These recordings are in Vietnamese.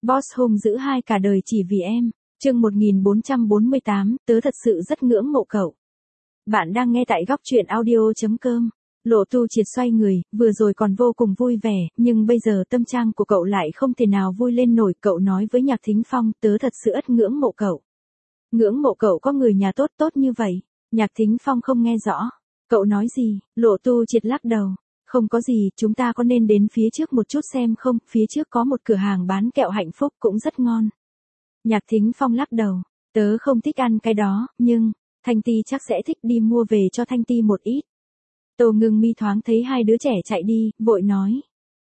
Boss hung dữ hai cả đời chỉ vì em. Chương 1448, tớ thật sự rất ngưỡng mộ cậu. Bạn đang nghe tại góc truyện audio.com. Lộ Tu Triệt xoay người, vừa rồi còn vô cùng vui vẻ, nhưng bây giờ tâm trạng của cậu lại không thể nào vui lên nổi. Cậu nói với Nhạc Thính Phong, tớ thật sự rất ngưỡng mộ cậu. Ngưỡng mộ cậu có người nhà tốt tốt như vậy. Nhạc Thính Phong không nghe rõ. Cậu nói gì? Lộ Tu Triệt lắc đầu. Không có gì, chúng ta có nên đến phía trước một chút xem không, phía trước có một cửa hàng bán kẹo hạnh phúc cũng rất ngon. Nhạc Thính Phong lắc đầu, tớ không thích ăn cái đó, nhưng, Thanh Ti chắc sẽ thích, đi mua về cho Thanh Ti một ít. Tô Ngưng Mi thoáng thấy hai đứa trẻ chạy đi, vội nói.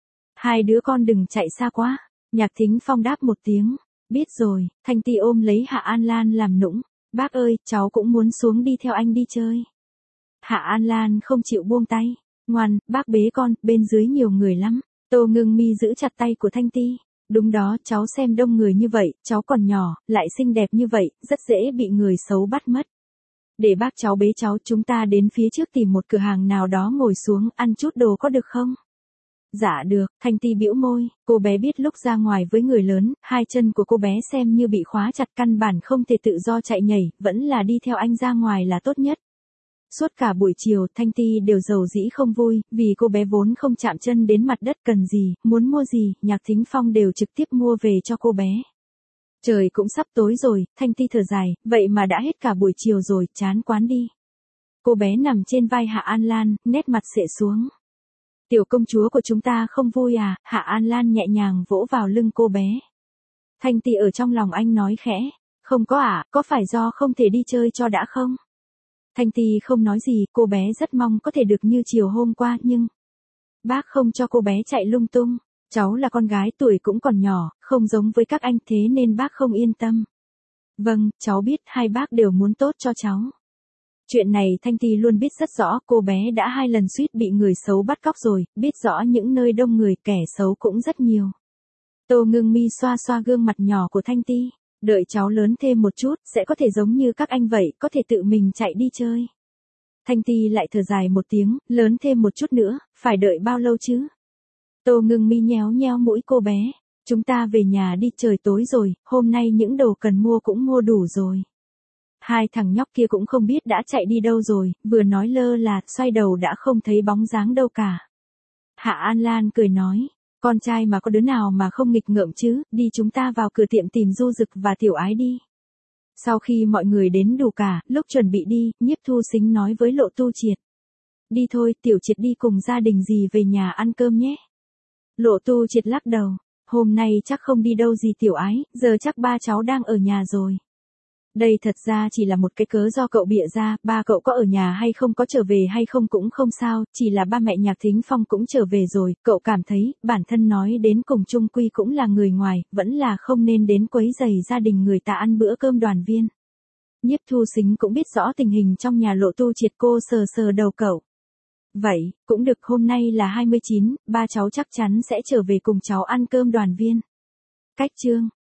Hai đứa con đừng chạy xa quá. Nhạc Thính Phong đáp một tiếng, biết rồi. Thanh Ti ôm lấy Hạ An Lan làm nũng, bác ơi, cháu cũng muốn xuống đi theo anh đi chơi. Hạ An Lan không chịu buông tay. Ngoan, bác bế con, bên dưới nhiều người lắm. Tô Ngưng Mi giữ chặt tay của Thanh Ti. Đúng đó, cháu xem đông người như vậy, cháu còn nhỏ, lại xinh đẹp như vậy, rất dễ bị người xấu bắt mất. Để bác cháu bế cháu, chúng ta đến phía trước tìm một cửa hàng nào đó ngồi xuống, ăn chút đồ có được không? Dạ được, Thanh Ti bĩu môi, cô bé biết lúc ra ngoài với người lớn, hai chân của cô bé xem như bị khóa chặt, căn bản không thể tự do chạy nhảy, vẫn là đi theo anh ra ngoài là tốt nhất. Suốt cả buổi chiều, Thanh Ti đều rầu rĩ không vui, vì cô bé vốn không chạm chân đến mặt đất, cần gì, muốn mua gì, Nhạc Thính Phong đều trực tiếp mua về cho cô bé. Trời cũng sắp tối rồi, Thanh Ti thở dài, vậy mà đã hết cả buổi chiều rồi, chán quán đi. Cô bé nằm trên vai Hạ An Lan, nét mặt xệ xuống. Tiểu công chúa của chúng ta không vui à? Hạ An Lan nhẹ nhàng vỗ vào lưng cô bé. Thanh Ti ở trong lòng anh nói khẽ, không có à, có phải do không thể đi chơi cho đã không? Thanh Ti không nói gì, cô bé rất mong có thể được như chiều hôm qua, nhưng bác không cho cô bé chạy lung tung. Cháu là con gái, tuổi cũng còn nhỏ, không giống với các anh, thế nên bác không yên tâm. Vâng, cháu biết, hai bác đều muốn tốt cho cháu. Chuyện này Thanh Ti luôn biết rất rõ, cô bé đã 2 lần suýt bị người xấu bắt cóc rồi, biết rõ những nơi đông người kẻ xấu cũng rất nhiều. Tô Ngưng Mi xoa xoa gương mặt nhỏ của Thanh Ti. Đợi cháu lớn thêm một chút, sẽ có thể giống như các anh vậy, có thể tự mình chạy đi chơi. Thanh Ti lại thở dài một tiếng, lớn thêm một chút nữa, phải đợi bao lâu chứ? Tô Ngưng Mi nhéo nhéo mũi cô bé. Chúng ta về nhà đi, trời tối rồi, hôm nay những đồ cần mua cũng mua đủ rồi. Hai thằng nhóc kia cũng không biết đã chạy đi đâu rồi, vừa nói lơ là, xoay đầu đã không thấy bóng dáng đâu cả. Hạ An Lan cười nói. Con trai mà có đứa nào mà không nghịch ngợm chứ, đi chúng ta vào cửa tiệm tìm Du Dực và Tiểu Ái đi. Sau khi mọi người đến đủ cả, lúc chuẩn bị đi, Nhiếp Thu Sính nói với Lộ Tu Triệt. Đi thôi, Tiểu Triệt đi cùng gia đình dì về nhà ăn cơm nhé. Lộ Tu Triệt lắc đầu, hôm nay chắc không đi đâu gì Tiểu Ái, giờ chắc ba cháu đang ở nhà rồi. Đây thật ra chỉ là một cái cớ do cậu bịa ra, ba cậu có ở nhà hay không, có trở về hay không cũng không sao, chỉ là ba mẹ Nhạc Thính Phong cũng trở về rồi, cậu cảm thấy, bản thân nói đến cùng chung quy cũng là người ngoài, vẫn là không nên đến quấy rầy gia đình người ta ăn bữa cơm đoàn viên. Nhiếp Thu Sính cũng biết rõ tình hình trong nhà Lộ Tu Triệt, cô sờ sờ đầu cậu. Vậy, cũng được, hôm nay là 29, ba cháu chắc chắn sẽ trở về cùng cháu ăn cơm đoàn viên. Cách chương